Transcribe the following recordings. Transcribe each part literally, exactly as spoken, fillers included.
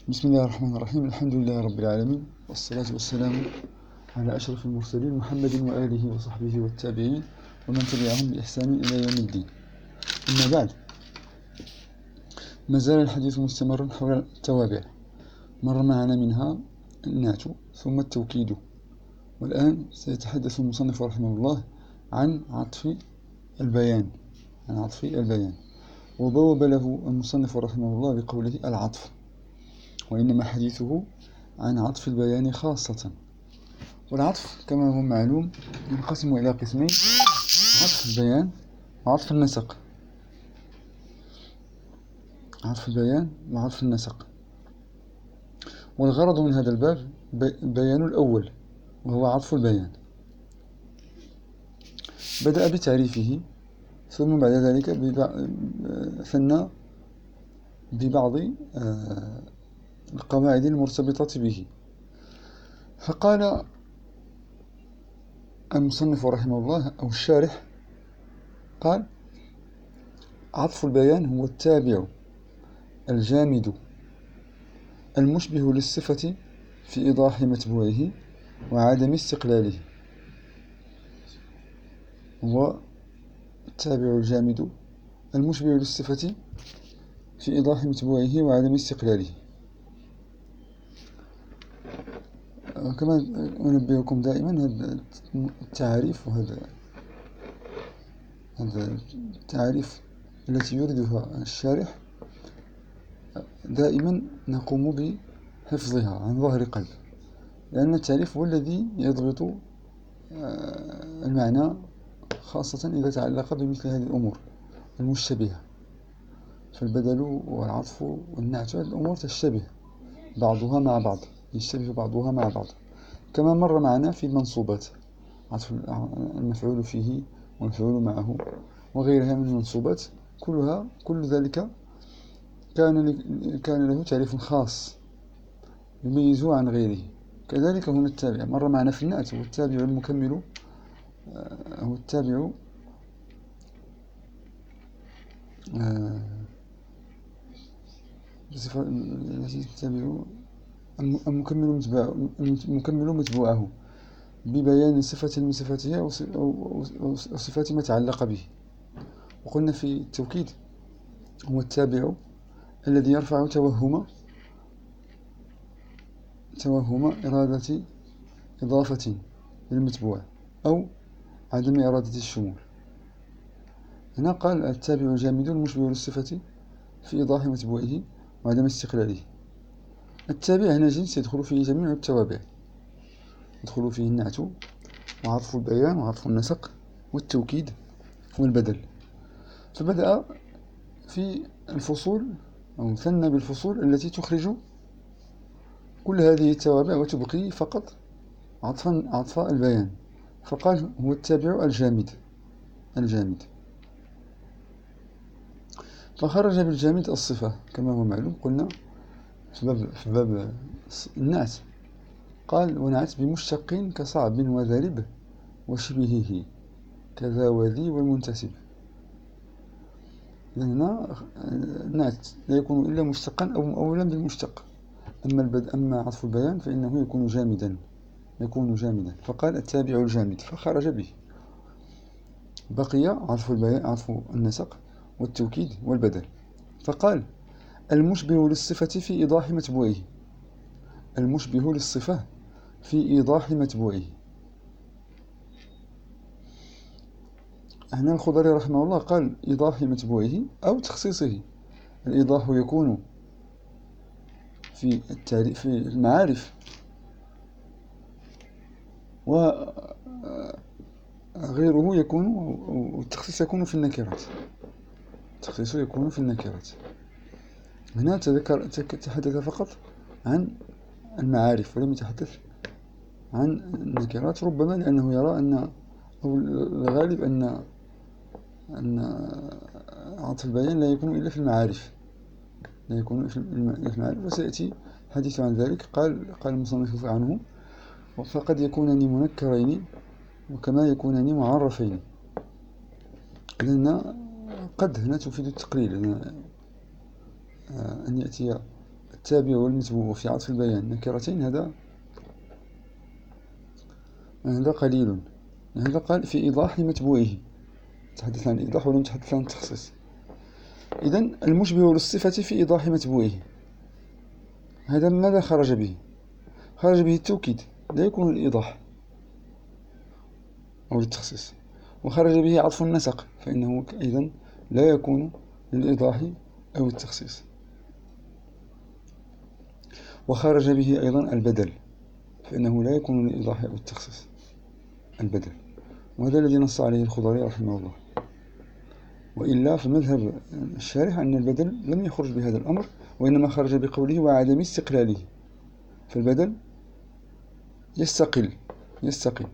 بسم الله الرحمن الرحيم. الحمد لله رب العالمين، والصلاة والسلام على أشرف المرسلين محمد وآله وصحبه والتابعين ومن تبعهم بإحسان إلى يوم الدين. أما بعد، ما زال الحديث مستمرا حول التوابع. مر معنا منها النعت ثم التوكيد، والآن سيتحدث المصنف رحمه الله عن عطف البيان عن عطف البيان وبوب له المصنف رحمه الله بقوله العطف، وإنما حديثه عن عطف البيان خاصة. والعطف كما هو معلوم ينقسم إلى قسمين: عطف البيان وعطف النسق. عطف البيان وعطف النسق، والغرض من هذا الباب بيان الأول وهو عطف البيان. بدأ بتعريفه، ثم بعد ذلك ثنى ببعض القواعد المرتبطة به. فقال المصنف رحمه الله أو الشارح، قال: عطف البيان هو التابع الجامد المشبه للصفة في إيضاح متبوعه وعدم استقلاله. هو التابع الجامد المشبه للصفة في إيضاح متبوعه وعدم استقلاله. كما أنبهكم دائما، هذا التعاريف وهذا هذا التعاريف التي يوردها الشارح دائما نقوم بحفظها عن ظهر قلب، لأن التعريف هو الذي يضبط المعنى، خاصة إذا تعلق بمثل هذه الأمور المشتبهة. فالبدل والعطف والنعت، هذه الأمور تشتبه بعضها مع بعض، يشتبه بعضها مع بعض، كما مر معنا في المنصوبات: عطف المفعول فيه والمفعول معه وغيرها من المنصوبات، كلها كل ذلك كان كان له تعريف خاص يميزه عن غيره. كذلك هنا التابع مر معنا في النعت، هو التابع المكمل، هو التابع بصفة التي تتبع المكمل المكمل متبوعه ببيان صفة من صفاتها أو صفات ما تعلق به. وقلنا في التوكيد هو التابع الذي يرفع توهم توهم إرادة إضافة للمتبوع أو عدم إرادة الشمول. هنا قال: التابع الجامد المشبه للصفة في إيضاح متبوعه وعدم استقلاله. التابع هنا جنس يدخل فيه جميع التوابع، يدخل فيه النعت وعطف البيان وعطف النسق والتوكيد والبدل. فبدأ في الفصول أو ثنى بالفصول التي تخرج كل هذه التوابع وتبقي فقط عطفا عطف البيان. فقال: هو التابع الجامد الجامد فخرج بالجامد الصفة كما هو معلوم. قلنا في باب, في باب النعت، قال: ونعت بمشتق كصعب وذرب وشبهه كذا وذي والمنتسب. هنا النعت لا يكون إلا مشتقا أو مؤولا بالمشتق. أما البد أما عطف البيان فإنه يكون جامدا يكون جامدا فقال: التابع الجامد، فخرج به. بقي عطف البيان عطف النسق والتوكيد والبدل. فقال: المشبه للصفة في إيضاح متبوعه المشبه للصفة في إيضاح متبوعه. هنا الخضري رحمه الله قال: إيضاح متبوعه أو تخصيصه. الإيضاح يكون في التعريف في المعارف، وغيره يكون والتخصيص يكون في النكرات التخصيص يكون في النكرات. هنا تذكر تحدث فقط عن المعارف ولم يتحدث عن النكرات، ربما لأنه يرى أن أو الغالب أن أن عطف البيان لا يكون إلا في المعارف لا يكون في المعارف وسيأتي حديث عن ذلك. قال قال المصنف عنه: فقد يكونان منكرين وكما يكونان معرفين. لأن قد هنا تفيد التقليل، أن يأتي التابع والمتبوع في عطف البيان نكرتين، هذا هذا قليل. هذا قال في إيضاح متبوعه، تحدث عن الإيضاح ولم يتحدث عن التخصيص. إذن المشبه للصفة في إيضاح متبوعه، هذا ماذا خرج به؟ خرج به التوكيد، لا يكون الإيضاح أو التخصيص. وخرج به عطف النسق، فإنه إذن لا يكون للإيضاح أو التخصيص. وخرج به أيضا البدل، فإنه لا يكون للإيضاح أو التخصيص، البدل. وهذا الذي نص عليه الخضري رحمه الله. وإلا فمذهب الشارح أن البدل لم يخرج بهذا الأمر، وإنما خرج بقوله وعدم استقلاله. فالبدل يستقل يستقل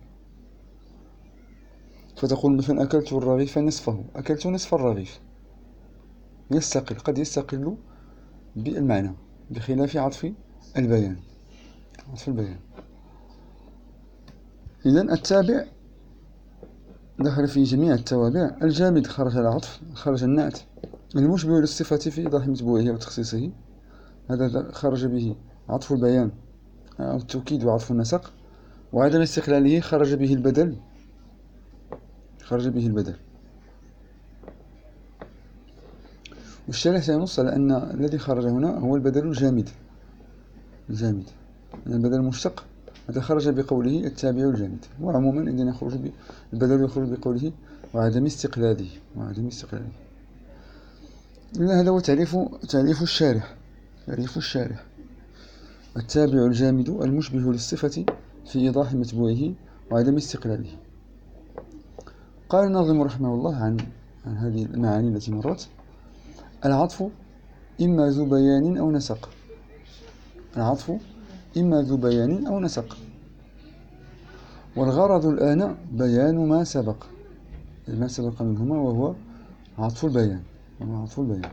فتقول مثلا أكلت الرغيف نصفه، أكلت نصف الرغيف، يستقل، قد يستقل بالمعنى، بخلاف عطف البيان عطف البيان. إذن التابع دخل في جميع التوابع. الجامد خرج العطف، خرج النعت. المشبه للصفة في إيضاح متبوعه وتخصيصه، هذا خرج به عطف البيان أو التوكيد وعطف النسق. وعدم استقلاله خرج به البدل خرج به البدل. والشارح سينص على أن الذي خرج هنا هو البدل الجامد الجامد يعني البدل المشتق، هذا خرج بقوله التابع الجامد. وعموما إذن يخرج البدل يخرج بقوله وعدم استقلاله وعدم استقلاله. إذن هذا هو تعريف تعريف الشارح تعريف الشارح التابع الجامد المشبه للصفة في إيضاح متبوعه وعدم استقلاله. قال الناظم رحمه الله عن عن هذه المعاني التي مرت: العطف إما ذو بيان أو نسق. العطف إما ذو بيان أو نسق، والغرض الآن بيان ما سبق ما سبق منهما، وهو عطف البيان وهو عطف البيان.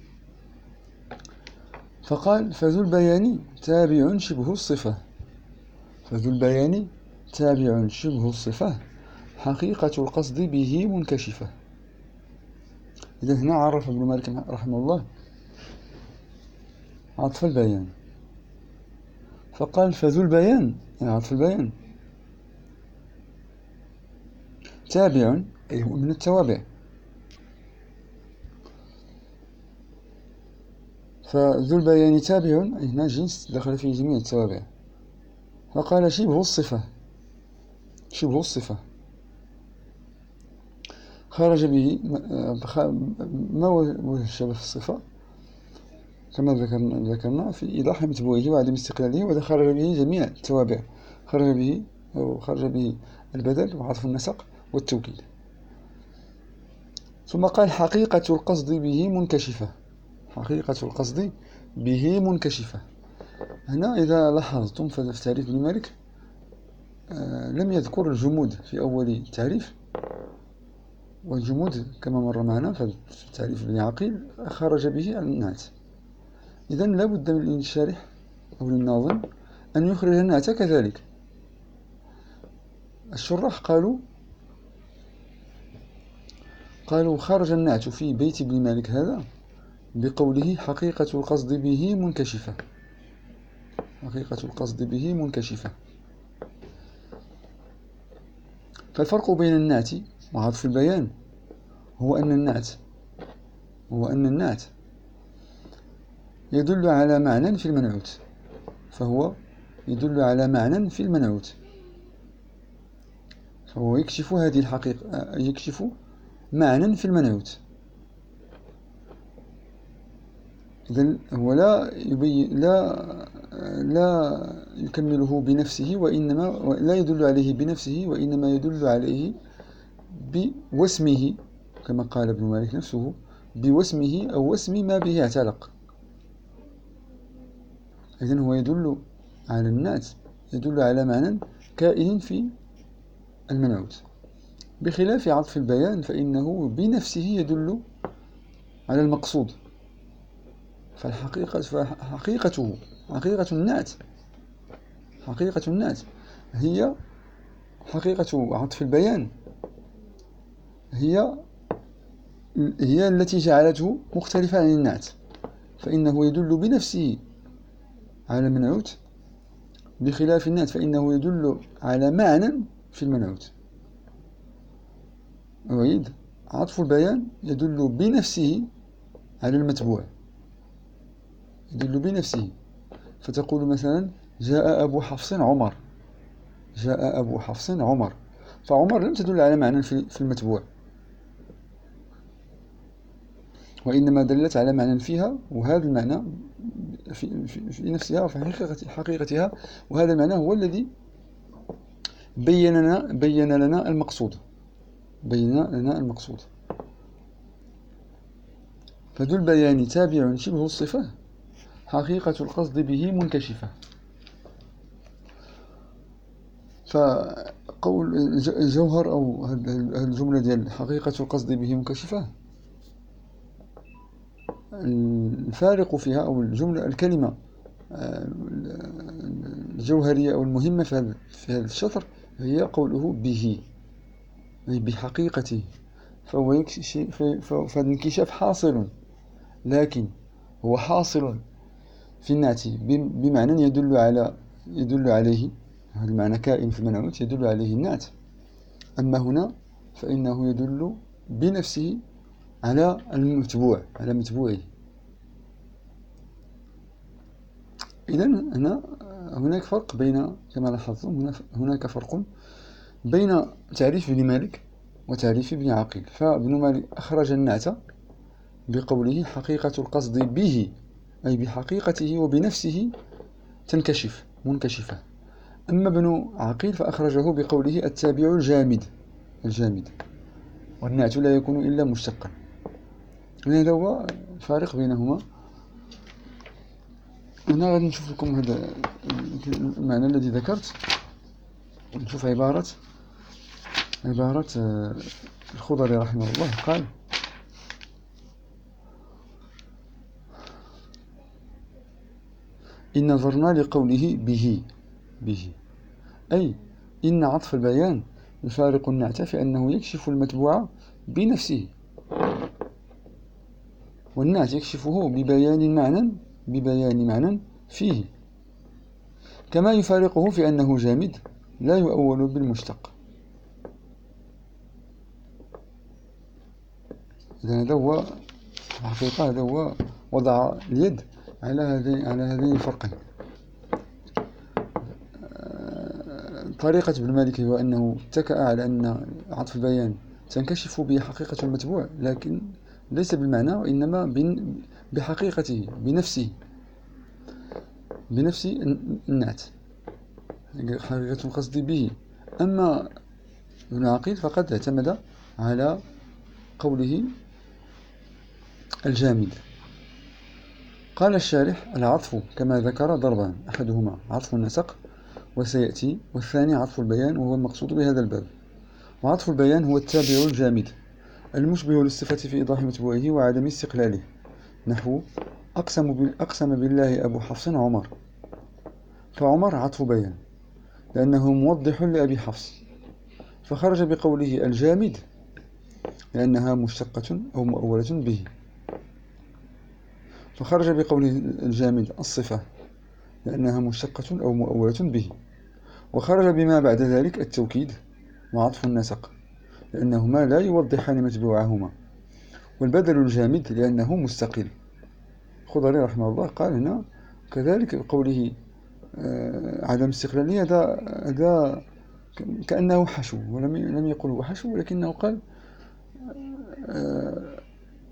فقال فذو البيان تابع شبه الصفة فذو البيان تابع شبه الصفة حقيقة القصد به منكشفة. إذا هنا عرف ابن مالك رحمه الله عطف البيان، فقال فذو البيان يعني عطف البيان تابع، أي هو من التوابع. فذو البيان تابع، أي هنا جنس دخل فيه جميع التوابع. فقال شبه الصفة شبه الصفة خرج به ما وجه الشبه في الصفة كما ذكرنا ذكرنا في إيضاح متبوعه وعدم استقلاله، وهذا خرج به جميع التوابع، خرج به أو خرج به البدل وعطف النسق والتوكيد. ثم قال حقيقة القصد به منكشفة حقيقة القصد به منكشفة. هنا إذا لاحظتم في تعريف ابن مالك آه لم يذكر الجمود في أول التعريف، والجمود كما مر معنا في تعريف ابن عقيل خرج به النعت. إذن لا بد من الشارح أو للناظم أن يخرج النعت كذلك. الشراح قالوا قالوا خرج النعت في بيت ابن مالك هذا بقوله حقيقة القصد به منكشفة حقيقة القصد به منكشفة. فالفرق بين النعت وعطف البيان هو أن النعت هو أن النعت يدل على معنى في المنعوت، فهو يدل على معنى في المنعوت، فهو يكشف هذه الحقيقة، يكشف معنى في المنعوت. إذن هو لا يبين لا لا يكمله بنفسه، وإنما لا يدل عليه بنفسه، وإنما يدل عليه بوسمه كما قال ابن مالك نفسه، بوسمه أو وسم ما به اعتلق. إذن هو يدل على النعت، يدل على معنى كائن في المنعوت، بخلاف عطف البيان فإنه بنفسه يدل على المقصود. فالحقيقة فحقيقته حقيقة النعت حقيقة النعت هي حقيقة عطف البيان هي هي التي جعلته مختلفا عن النعت، فإنه يدل بنفسه على منعوت، بخلاف النعت فإنه يدل على معنى في المنعوت. أعيد: عطف البيان يدل بنفسه على المتبوع، يدل بنفسه. فتقول مثلا: جاء أبو حفص عمر، جاء أبو حفص عمر، فعمر لم تدل على معنى في المتبوع، وإنما دلت على معنى فيها، وهذا المعنى في, في, في نفسها وفي حقيقة حقيقتها، وهذا المعنى هو الذي بين لنا بين لنا المقصود بين لنا المقصود. فذو البيان تابع شبه الصفة، حقيقة القصد به منكشفة. فقول الجوهر أو الجملة ديال حقيقة القصد به منكشفة، الفارق فيها أو الجملة الكلمة الجوهرية أو المهمة في هذا الشطر هي قوله به، أي بحقيقته. فهو فهذا الانكشاف حاصل، لكن هو حاصل في النعت بمعنى يدل على يدل عليه، هذا المعنى كائن في المنعوت يدل عليه النعت. أما هنا فإنه يدل بنفسه على المتبوع، على متبوعه. إذن هنا هناك فرق بين، كما لاحظتم هناك فرق بين تعريف ابن مالك وتعريف ابن عقيل. فابن مالك أخرج النعت بقوله حقيقة القصد به، أي بحقيقته وبنفسه تنكشف منكشفة. أما ابن عقيل فأخرجه بقوله التابع الجامد الجامد، والنعت لا يكون إلا مشتقا. هذا هو الفارق بينهما. هنا غادي نشوف لكم هذا المعنى الذي ذكرت، نشوف عبارة عبارة الخضري رحمه الله. قال: إن نظرنا لقوله به به أي إن عطف البيان يفارق النعت في أنه يكشف المتبوع بنفسه، والنعت يكشفه ببيان معنى ببيان معنى فيه، كما يفارقه في أنه جامد لا يؤول بالمشتق. إذا هذا هو الحقيقة، هذا هو وضع اليد على هذين على هذين الفرقين. طريقة ابن مالك هو أنه اتكأ على أن عطف البيان تنكشف به حقيقة المتبوع، لكن ليس بالمعنى وإنما بحقيقته بنفسه بنفس النعت، حقيقة القصد به. أما ابن عقيل فقد اعتمد على قوله الجامد. قال الشارح: العطف كما ذكر ضربان، أحدهما عطف النسق وسيأتي، والثاني عطف البيان وهو المقصود بهذا الباب. وعطف البيان هو التابع الجامد المشبه للصفة في إيضاح متبوعه وعدم استقلاله، نحو أقسم, بال... أقسم بالله أبو حفص عمر، فعمر عطف بيان لأنه موضح لأبي حفص، فخرج بقوله الجامد لأنها مشتقة أو مؤولة به، فخرج بقوله الجامد الصفة لأنها مشتقة أو مؤولة به، وخرج بما بعد ذلك التوكيد وعطف النسق لأنهما لا يوضحان متبوعهما، والبدل الجامد لأنه مستقل. خضري رحمه الله قال هنا كذلك بقوله آه عدم استقلالية، هذا هذا كأنه حشو، ولم لم يقل هو حشو، ولكنه قال آه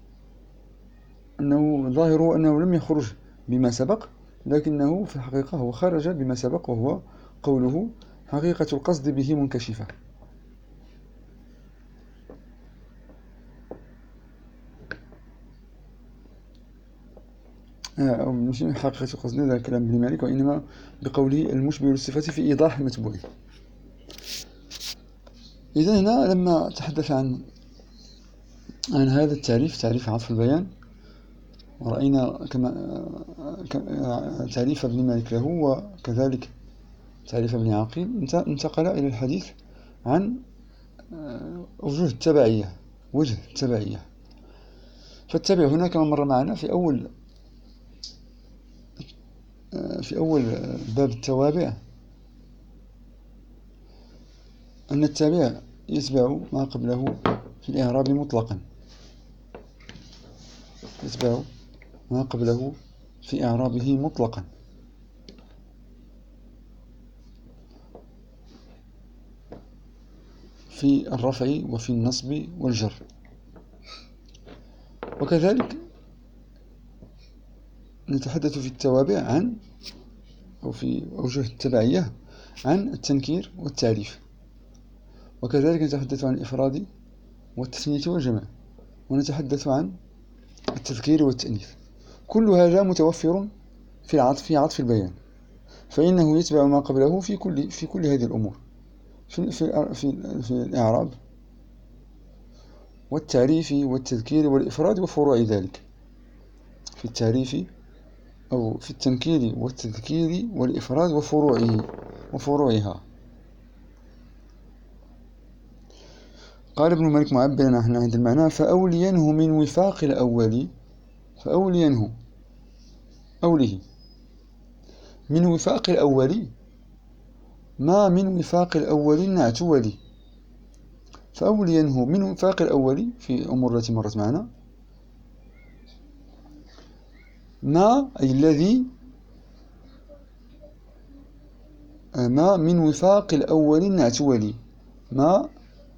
أنه ظاهره أنه لم يخرج بما سبق، لكنه في الحقيقة هو خرج بما سبق، وهو قوله حقيقة القصد به منكشفة. أو مش حقيقة القصد هذا كلام ابن مالك، وإنما بقوله المشبه للصفة في إيضاح المتبوع. إذا هنا لما تحدث عن عن هذا التعريف، تعريف عطف البيان، ورأينا كما تعريف ابن مالك له وكذلك تعريف ابن عقيل، انتقل إلى الحديث عن وجوه التبعية وجه التبعية. فالتبع هنا كما مر معنا في أول في أول باب التوابع أن التابع يتبع ما قبله في الإعراب مطلقا، يتبع ما قبله في إعرابه مطلقا. في الرفع وفي النصب والجر. وكذلك نتحدث في التوابع عن أو في أوجه التبعية عن التنكير والتعريف، وكذلك نتحدث عن الإفراد والتثنية والجمع، ونتحدث عن التذكير والتأنيث. كل هذا متوفر في العطف في عطف البيان، فإنه يتبع ما قبله في كل في كل هذه الأمور، في في في, في الإعراب والتعريف والتذكير والإفراد وفروع ذلك. في التعريف أو في التنكير والتذكير والإفراد وفروعه وفروعها. قال ابن مالك معبرا عن هذا المعنى: فأولينه من وفاق الأول، فأولينه أوله من وفاق الأول ما من وفاق الأول النعت ولي. فأولينه من وفاق الأول في الأمور التي مرت معنا، ما أي الذي ما من وفاق الأول النعت ولي. ما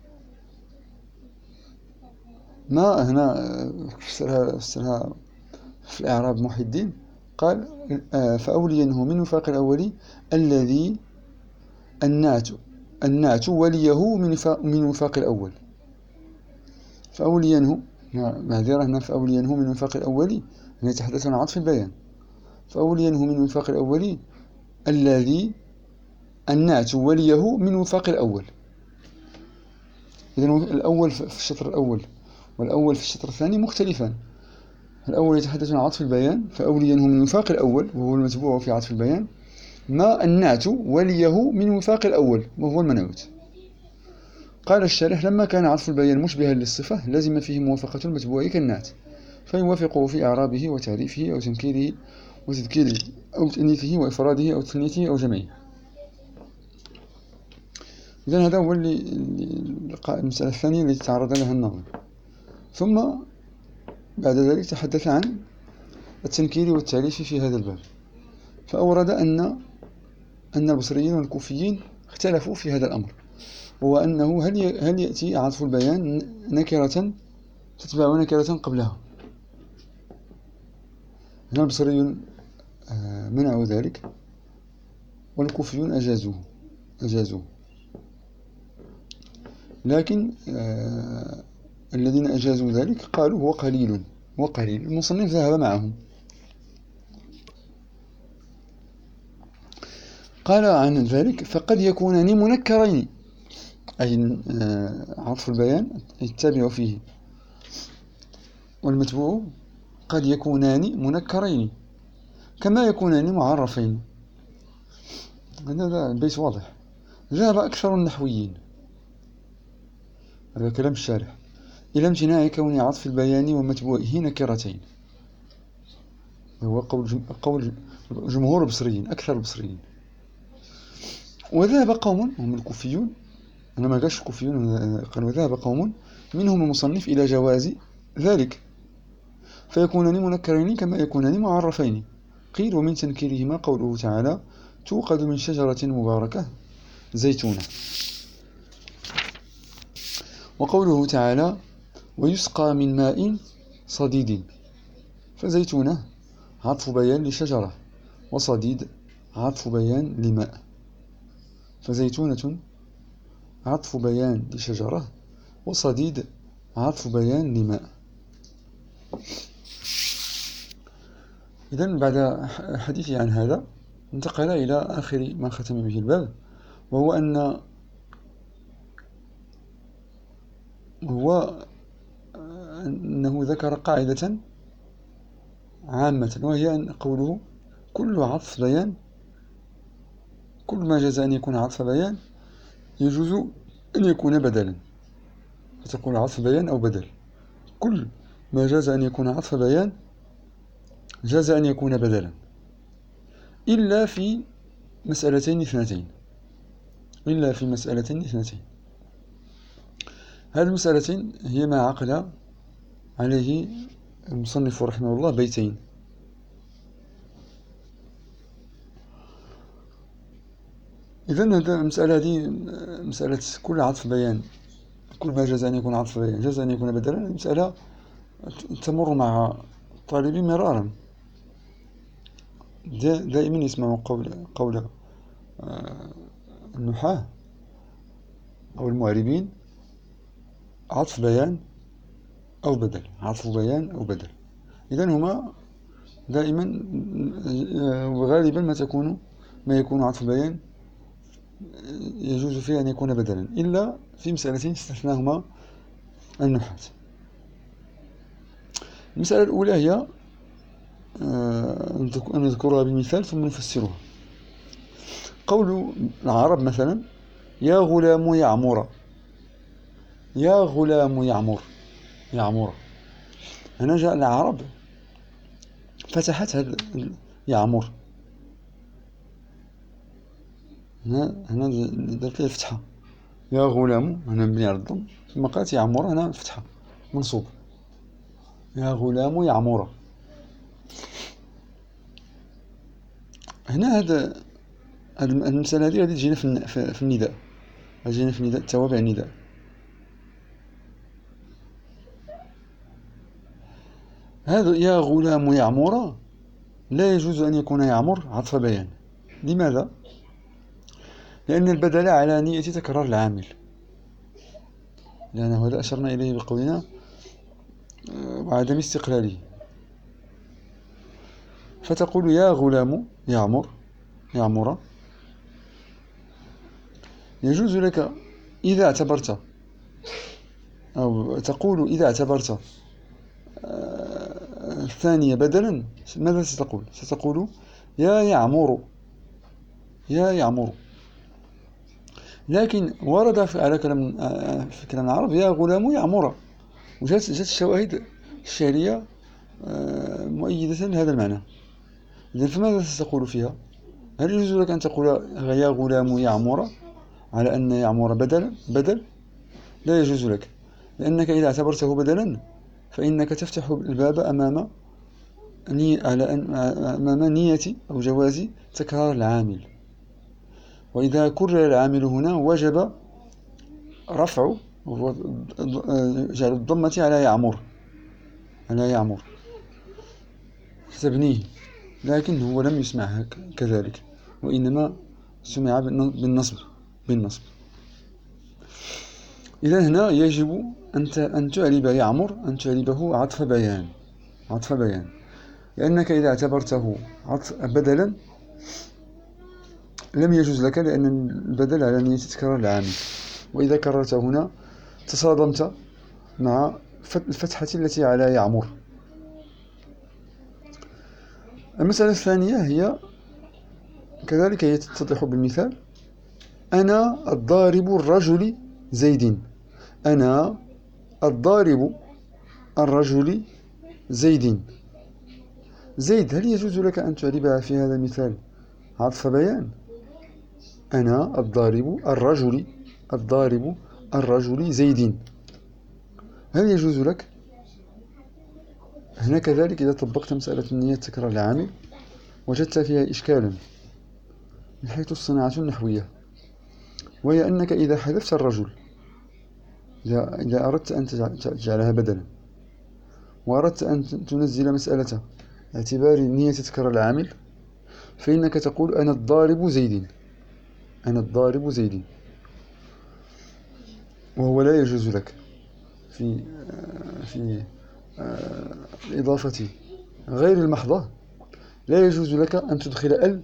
ما هنا فسرها, فسرها في الإعراب محي الدين، قال: فأولينه من وفاق الأول الذي النعت النعت وليه من من وفاق الأول. فأولينه معذرة هنا فأولينه من وفاق الأول يتحدث عن عطف البيان. فأولينه من وفاق الأول الذي النعت وليه من وفاق الأول. إذن الأول في الشطر الأول والأول في الشطر الثاني مختلفان. الأول يتحدث عن عطف البيان، فأولينه من وفاق الأول وهو المتبوع في عطف البيان، ما النعت وليه من وفاق الأول وهو المنعوت. قال الشارح: لما كان عطف البيان مشبها للصفة لازم فيه موافقة المتبوع كالنعت، فيوافقه في إعرابه وتعريفه أو تنكيره وتذكيره أو تأنيثه وإفراده أو تثنيته أو جمعه. إذن هذا هو اللي المسألة الثانية التي تعرض لها الناظم. ثم بعد ذلك تحدث عن التنكير والتعريف في هذا الباب، فأورد أن أن البصريين والكوفيين اختلفوا في هذا الأمر، وهو أنه هل هل يأتي عطف البيان نكرة تتبع نكرة قبلها. هنا البصريون منعوا ذلك والكوفيون أجازوه أجازوه لكن آه الذين أجازوا ذلك قالوا هو قليل وقليل. المصنف ذهب معهم. قال عن ذلك: فقد يكونان منكرين، أي عطف البيان يتبع فيه والمتبوع قد يكونان منكرين كما يكونان معرفين. هذا البيت واضح. ذهب أكثر النحويين، هذا كلام الشارح، إلى امتناع كون عطف البيان ومتبوعه نكرتين. هو قول قول جمهور البصريين، أكثر البصريين. وذهب قوم هم الكوفيون، أنا ما قالش الكوفيون، قالوا ذهب قوم منهم المصنف إلى جواز ذلك، فيكونان منكرين كما يكونان معرفين. قيل: ومن تنكيرهما قوله تعالى: توقد من شجرة مباركة زيتونة، وقوله تعالى: ويسقى من ماء صديد. فزيتونة عطف بيان لشجرة، وصديد عطف بيان لماء. فزيتونة عطف بيان لشجرة، وصديد عطف بيان لماء. إذن بعد حديثي عن هذا انتقل إلى آخر ما ختم به الباب، وهو أن هو أنه ذكر قاعدة عامة، وهي أن قوله: كل عطف بيان، كل ما جاز أن يكون عطف بيان يجوز أن يكون بدلا، فتقول عطف بيان أو بدل. كل ما جاز أن يكون عطف بيان جاز أن يكون بدلا، إلا في مسألتين اثنتين إلا في مسألتين اثنتين هذه المسألتين هي ما عقل عليه المصنف رحمه الله بيتين. إذن هذه المسألة هذه مسألة كل عطف بيان، كل ما جاز أن يكون عطف بيان جاز أن يكون بدلا. المسألة تمر مع الطالب مرارا، دائما يسمع قول قول النحاة أو المعربين: عطف بيان أو بدل، عطف بيان أو بدل. إذن هما دائما وغالبا ما تكون ما يكون عطف بيان يجوز فيه أن يكون بدلا، إلا في مسألتين استثناهما النحاة. المسألة الأولى هي أن نذكرها بالمثال ثم نفسرها. قول العرب مثلا: يا غلام يعمر، يا غلام يعمر يعمر. هنا جاء العرب فتحت هذا يعمر، هنا هنا درت ليه فتحة. يا غلام هنا مبني على الضم، ثم قالت يعمر هنا فتحة منصوب. يا غلام يعمر. هنا هذا المسألة هذه غادي تجينا في في النداء، تجينا في النداء توابع النداء. هذا يا غلام يعمر لا يجوز أن يكون يعمر عطف بيان. لماذا؟ لأن البدل على نية تكرار العامل، لأن هذا أشرنا إليه بقولنا وعدم استقلاله. فتقول يا غلام يعمر يعمر، يجوز لك إذا اعتبرت، أو تقول إذا اعتبرت الثانية بدلا، ماذا ستقول؟ ستقول يا يعمر يا يعمر. لكن ورد على كلام في كلام العرب يا غلام يعمر، وجاءت جاءت الشواهد الشعرية مؤيدة لهذا المعنى. إذن فماذا ستقول فيها؟ هل يجوز لك أن تقول يا غلام يعمر على أن يعمر بدل بدل؟ لا يجوز لك، لأنك إذا اعتبرته بدلا فإنك تفتح الباب أمام ني على أن أمام نية أو جواز تكرار العامل. وإذا كرر العامل هنا وجب رفع جعل الضمة على يعمر على يعمر ستبنيه، لكن هو لم يسمعها كذلك، وإنما سمع بالنصب بالنصب. إذا هنا يجب أن أن تعرب يعمر أن تعربه عطف بيان عطف بيان لأنك إذا اعتبرته عطف بدلا لم يجوز لك، لأن البدل على نية تكرار العامل، وإذا كررته هنا تصادمت مع الفتحة التي على يعمر. المسألة الثانية هي كذلك هي تتضح بالمثال: أنا الضارب الرجل زيد. أنا الضارب الرجل زيد. زيد هل يجوز لك أن تعربها في هذا المثال عطف بيان؟ أنا الضارب الرجل الضارب الرجل زيد، هل يجوز لك؟ هنا كذلك إذا طبقت مسألة النية تكرار العامل وجدت فيها إشكالا من حيث الصناعة النحوية، وهي أنك إذا حذفت الرجل، إذا أردت أن تجعلها بدلا وأردت أن تنزل مسألة اعتبار نية تكرار العامل، فإنك تقول أنا الضارب زيد أنا الضارب زيد، وهو لا يجوز لك في في الإضافة غير المحضة. لا يجوز لك أن تدخل ال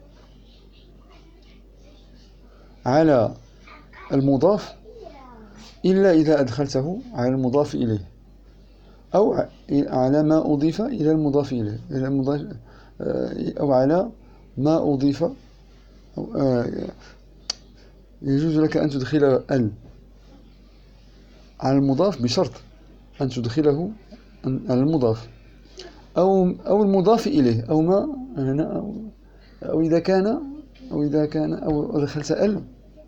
على المضاف إلا إذا أدخلته على المضاف إليه، أو على ما أضيف إلى المضاف إليه إلى المضاف، أو على ما أضيف. يجوز لك أن تدخل ال على المضاف بشرط أن تدخله على المضاف أو أو المضاف إليه، أو ما هنا أو إذا كان أو إذا كان أو دخلت ال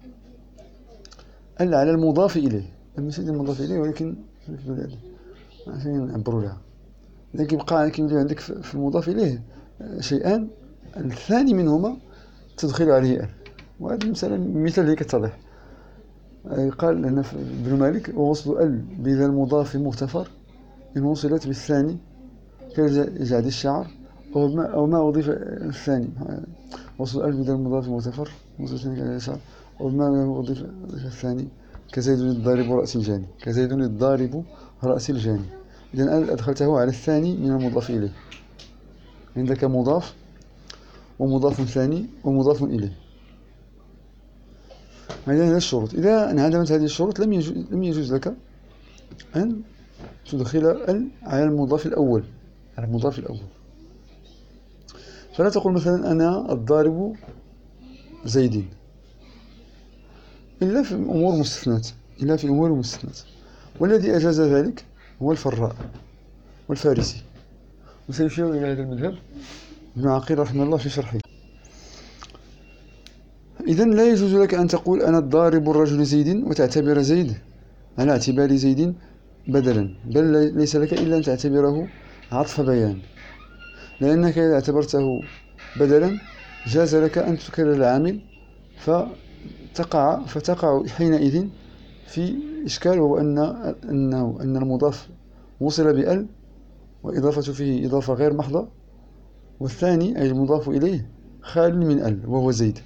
ال على المضاف إليه، ماشي المضاف إليه ولكن عشان نعبروا لها، إذا كيبقى كيولي عندك في المضاف إليه شيئان، الثاني منهما تدخل عليه ال، وهذه المسألة مثال هي كتضح. قال هنا ابن مالك: ووصل ال بذا المضاف مغتفر إن وصلت بالثاني كجعد الشعر أو ما أو ما أضيف الثاني. وصل ال بذا المضاف مغتفر وصلت كجعد الشعر أو ما أضيف الثاني كزيد الضارب رأس الجاني، كزيد الضارب رأس الجاني. إذن ال أدخلته على الثاني من المضاف إليه، عندك مضاف ومضاف ثاني ومضاف إليه. هذه هي الشروط. إذا انعدمت هذه الشروط لم يجوز, لم يجوز لك أن تدخل ال على المضاف الأول، على المضاف الأول. فلا تقول مثلا أنا الضارب زيد، إلا في أمور مستثنات، إلا في أمور مستثنات. والذي أجاز ذلك هو الفراء والفارسي، وسيشير إلى هذا المذهب ابن عقيل رحمه الله في شرحه. إذن لا يجوز لك أن تقول أنا الضارب الرجل زيد وتعتبر زيد على اعتبار زيد بدلا، بل ليس لك إلا أن تعتبره عطف بيان، لأنك إذا اعتبرته بدلا جاز لك أن تكرر العامل فتقع فتقع حينئذ في إشكال، وهو أن أنه أن المضاف وصل بأل وإضافة فيه إضافة غير محضة، والثاني أي المضاف إليه خال من أل وهو زيد.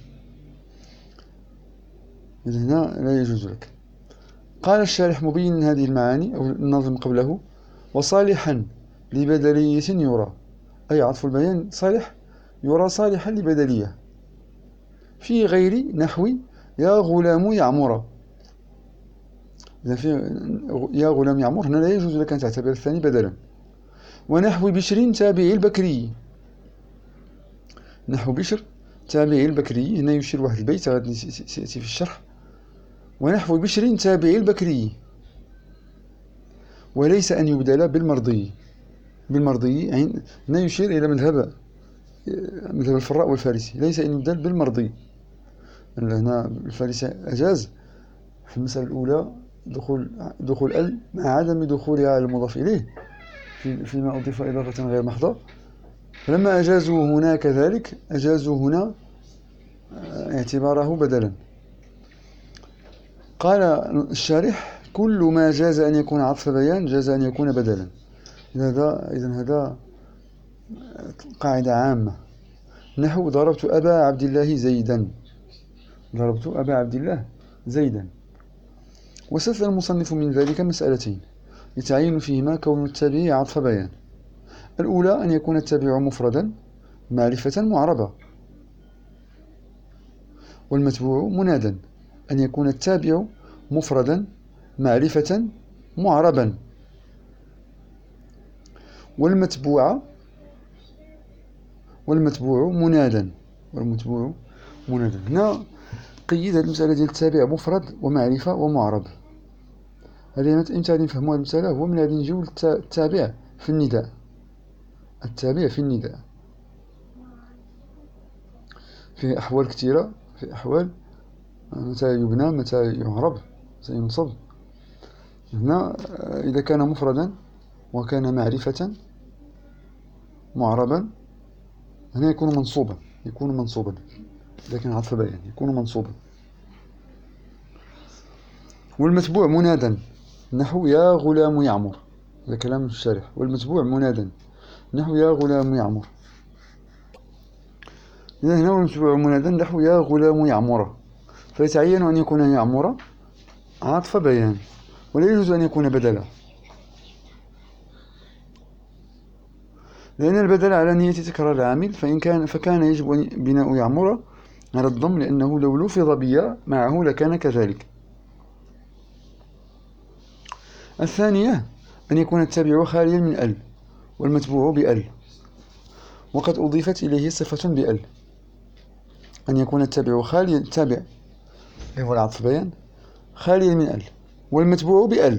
إذن هنا لا يجوز لك. قال الشارح مبين هذه المعاني أو الناظم قبله: وصالحا لبدلية يرى، أي عطف البيان صالح يرى صالحا لبدلية في غير نحو يا غلام يعمر. إذا في يا غلام يعمر هنا لا يجوز لك أن تعتبر الثاني بدلا. ونحو بشر تابعي البكري، نحو بشر تابعي البكري، هنا يشير واحد البيت غادي سيأتي في الشرح. ونحو بشر تابعي البكري، وليس أن يبدل بالمرضي، بالمرضي هنا يشير إلى مذهب مذهب الفراء والفارسي، ليس أن يبدل بالمرضي. هنا الفارسي أجاز في المسألة الأولى دخول دخول ال مع عدم دخولها على المضاف إليه فيما أضيف إضافة غير محضة، فلما أجازوا هنا كذلك أجازوا هنا اعتباره بدلا. قال الشارح: كل ما جاز أن يكون عطف بيان جاز أن يكون بدلا. هذا إذن هذا قاعدة عامة. نحو ضربت أبا عبد الله زيدا، ضربت أبا عبد الله زيدا. واستثنى المصنف من ذلك مسألتين يتعين فيهما كون التابع عطف بيان. الأولى أن يكون التابع مفردا معرفة معربة، والمتبوع منادا أن يكون التابع مفردا معرفة معربا. والمتبوع والمتبوع منادا والمتبوع منادا. هنا قيد هذه المسألة ديال التابع مفرد ومعرفة ومعرب. هذه إمتى غادي نفهموا هذه المسألة؟ هو من غادي نجيو التابع في النداء، التابع في النداء في أحوال كثيرة، في أحوال متى يبنى متى يعرب متى ينصب. هنا إذا كان مفردا وكان معرفة معربا هنا يكون منصوبا، يكون منصوبا إذا كان عطف بيان يكون منصوبا. والمتبوع منادا نحو يا غلام يعمر، هذا كلام الشارح. والمتبوع منادا نحو يا غلام يعمر. إذا هنا والمتبوع منادا نحو يا غلام يعمر، فيتعين أن يكون يعمر عطف بيان ولا يجوز أن يكون بدلا، لأن البدل على نية تكرار العامل، فإن كان فكان يجب بناء يعمر على الضم، لأنه لو لفظ بيا معه لكان كذلك. الثانية أن يكون التابع خاليا من ال والمتبوع بأل، وقد أضيفت إليه صفة بأل. أن يكون التابع خاليا، التابع هو العطف بيان خاليا من ال والمتبوع بأل،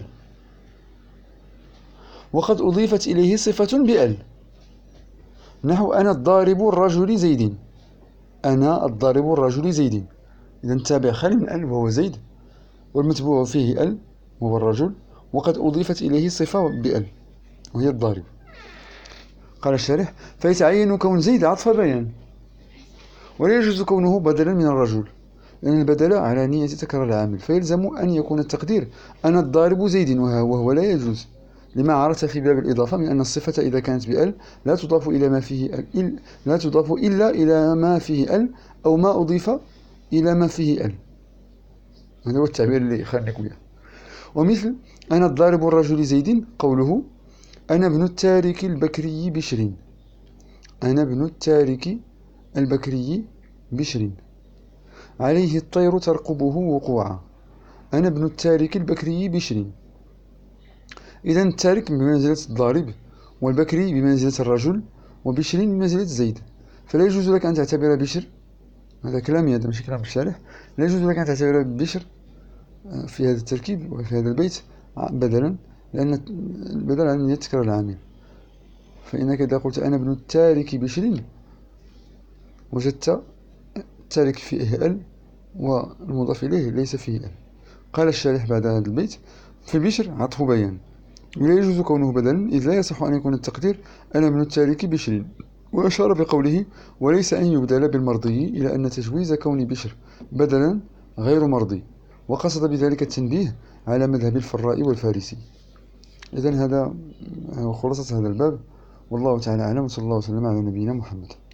وقد أضيفت إليه صفة بأل. نحو أنا الضارب الرجل زيد، أنا الضارب الرجل زيد. إذا التابع خالي من ال وهو زيد، والمتبوع فيه ال وهو الرجل، وقد أضيفت إليه صفة بال وهي الضارب. قال الشارح: فيتعين كون زيد عطف بيان، ولا يجوز كونه بدلا من الرجل، لأن البدل على نية تكرار العامل، فيلزم أن يكون التقدير أنا الضارب زيد، وهو لا يجوز لما عرفت في باب الإضافة من أن الصفة إذا كانت بأل لا تضاف إلى ما فيه ال لا تضاف إلا إلى ما فيه ال أو ما أضيف إلى ما فيه ال. هذا هو التعبير اللي يخليك وياه. ومثل أنا الضارب الرجل زيد قوله: أنا ابن التارك البكري بشر. أنا ابن التارك البكري بشر عليه الطير ترقبه وقوعا. أنا ابن التارك البكري بشر. إذا التارك بمنزلة الضارب، والبكري بمنزلة الرجل، وبشر بمنزلة زيد. فلا يجوز لك أن تعتبر بشر، هذا كلامي هذا ماشي كلام الشارح، لا يجوز لك أن تعتبر بشر في هذا التركيب وفي هذا البيت بدلا، لأن البدل عن يتكرر العامل. فإنك إذا قلت أنا ابن التارك بشر وجدت التارك فيه ال والمضاف إليه ليس فيه ال. قال الشارح بعد هذا البيت: في بشر عطف بيان، ولا يجوز كونه بدلا، إذ لا يصح أن يكون التقدير أنا ابن التارك بشر. وأشار بقوله: وليس أن يبدل بالمرضي، إلى أن تجويز كون بشر بدلا غير مرضي، وقصد بذلك التنبيه على مذهب الفراء والفارسي. إذن هذا خلاصة هذا الباب، والله تعالى أعلم، وصلى الله وسلم على نبينا محمد.